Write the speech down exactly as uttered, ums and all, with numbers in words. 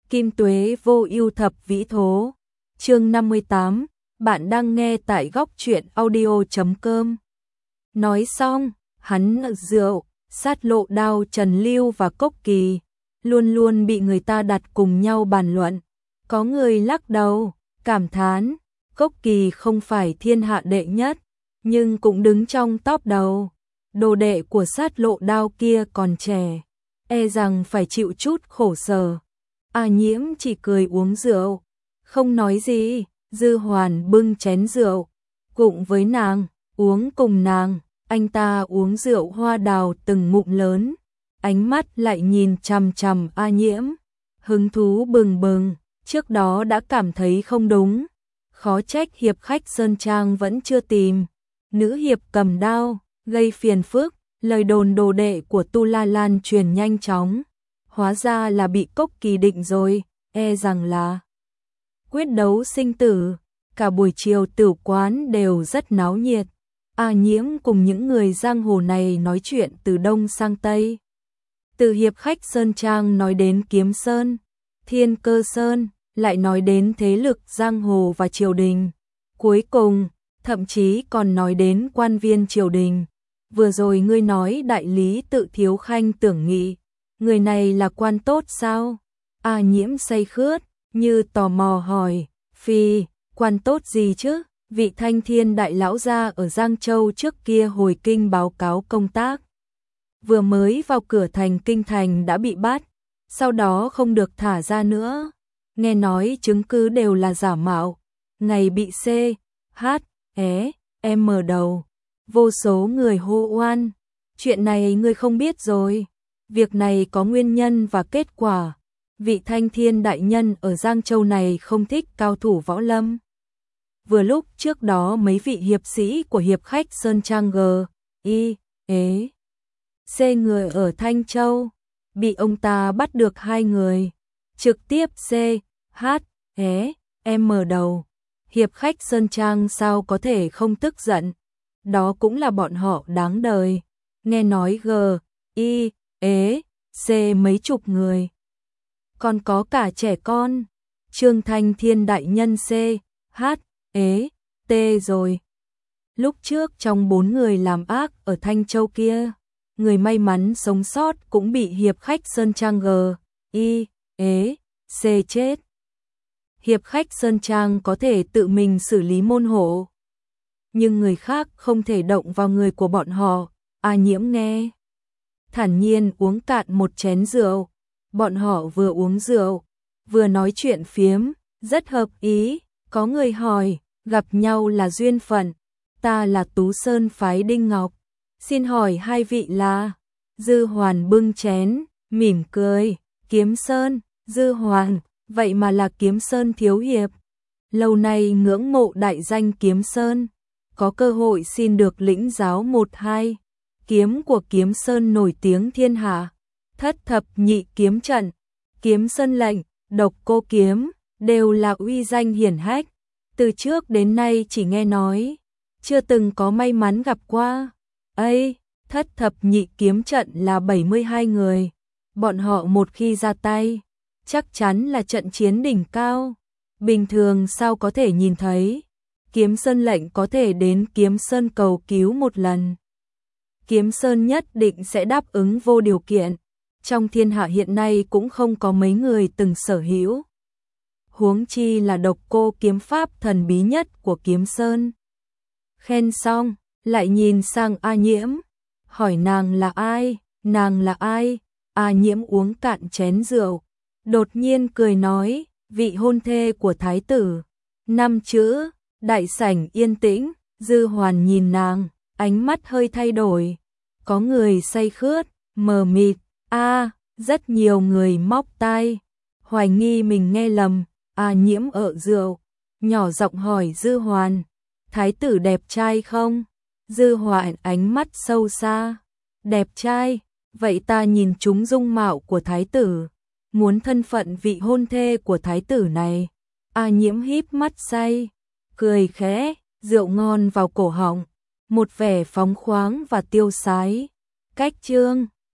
Kim tuế vô ưu thập vĩ thố. Chương năm mươi tám, bạn đang nghe tại góc truyện audio chấm com. Nói xong, hắn rượu, sát lộ đao Trần Lưu và Cốc Kỳ, luôn luôn bị người ta đặt cùng nhau bàn luận. Có người lắc đầu, cảm thán, Cốc Kỳ không phải thiên hạ đệ nhất, nhưng cũng đứng trong top đầu. Đồ đệ của sát lộ đao kia còn trẻ, e rằng phải chịu chút khổ sở. A Nhiễm chỉ cười uống rượu, không nói gì. Dư Hoàn bưng chén rượu, cùng với nàng, uống cùng nàng. Anh ta uống rượu hoa đào từng ngụm lớn, ánh mắt lại nhìn chằm chằm A Nhiễm, hứng thú bừng bừng. Trước đó đã cảm thấy không đúng, khó trách hiệp khách Sơn Trang vẫn chưa tìm nữ hiệp cầm đao, gây phiền phức. Lời đồn đồ đệ của Tu La Lan truyền nhanh chóng, hóa ra là bị Cốc Kỳ định rồi, e rằng là quyết đấu sinh tử. Cả buổi chiều tử quán đều rất náo nhiệt. A Nhiễm cùng những người giang hồ này nói chuyện từ đông sang tây, từ hiệp khách Sơn Trang nói đến Kiếm Sơn, Thiên Cơ Sơn, lại nói đến thế lực giang hồ và triều đình, cuối cùng thậm chí còn nói đến quan viên triều đình. Vừa rồi ngươi nói đại lý Tự Thiếu Khanh Tưởng Nghị, người này là quan tốt sao? A Nhiễm say khướt, như tò mò hỏi. Phi, quan tốt gì chứ? Vị Thanh Thiên đại lão gia ở Giang Châu trước kia hồi kinh báo cáo công tác, vừa mới vào cửa thành kinh thành đã bị bắt, sau đó không được thả ra nữa. Nghe nói chứng cứ đều là giả mạo, ngày bị C, H, E, M đầu, vô số người hô oan. Chuyện này ngươi không biết rồi. Việc này có nguyên nhân và kết quả. Vị Thanh Thiên đại nhân ở Giang Châu này không thích cao thủ võ lâm. Vừa lúc trước đó mấy vị hiệp sĩ của hiệp khách Sơn Trang G, I, E, C người ở Thanh Châu, bị ông ta bắt được hai người, trực tiếp C, H, E, M đầu. Hiệp khách Sơn Trang sao có thể không tức giận, đó cũng là bọn họ đáng đời. Nghe nói G, I, E, C mấy chục người, còn có cả trẻ con. Trương Thanh Thiên đại nhân C, H, E, T rồi. Lúc trước trong bốn người làm ác ở Thanh Châu kia, người may mắn sống sót cũng bị hiệp khách Sơn Trang G, I, E, C chết. Hiệp khách Sơn Trang có thể tự mình xử lý môn hộ, nhưng người khác không thể động vào người của bọn họ. A Nhiễm nghe, thản nhiên uống cạn một chén rượu. Bọn họ vừa uống rượu, vừa nói chuyện phiếm, rất hợp ý. Có người hỏi, gặp nhau là duyên phận, ta là Tú Sơn phái Đinh Ngọc, xin hỏi hai vị là? Dư Hoàn bưng chén, mỉm cười, Kiếm Sơn. Dư Hoàn, vậy mà là Kiếm Sơn thiếu hiệp. Lâu nay ngưỡng mộ đại danh Kiếm Sơn, có cơ hội xin được lĩnh giáo một hai. Kiếm của Kiếm Sơn nổi tiếng thiên hạ, thất thập nhị kiếm trận, Kiếm Sơn lệnh, độc cô kiếm, đều là uy danh hiển hách. Từ trước đến nay chỉ nghe nói, chưa từng có may mắn gặp qua. Ây, thất thập nhị kiếm trận là bảy mươi hai người, bọn họ một khi ra tay, chắc chắn là trận chiến đỉnh cao, bình thường sao có thể nhìn thấy. Kiếm Sơn lệnh có thể đến Kiếm Sơn cầu cứu một lần, Kiếm Sơn nhất định sẽ đáp ứng vô điều kiện. Trong thiên hạ hiện nay cũng không có mấy người từng sở hữu, huống chi là độc cô kiếm pháp thần bí nhất của Kiếm Sơn. Khen xong, lại nhìn sang A Nhiễm, hỏi nàng là ai, nàng là ai? A Nhiễm uống cạn chén rượu, đột nhiên cười nói, vị hôn thê của thái tử. Năm chữ. Đại sảnh yên tĩnh, Dư Hoàn nhìn nàng, ánh mắt hơi thay đổi. Có người say khướt, mờ mịt, a, à, rất nhiều người móc tai, hoài nghi mình nghe lầm. A Nhiễm ở rượu, nhỏ giọng hỏi Dư Hoàn, thái tử đẹp trai không? Dư Hoàn ánh mắt sâu xa, đẹp trai, vậy ta nhìn trúng dung mạo của thái tử, muốn thân phận vị hôn thê của thái tử này. A Nhiễm híp mắt say, cười khẽ, rượu ngon vào cổ họng, một vẻ phóng khoáng và tiêu sái. Cách chương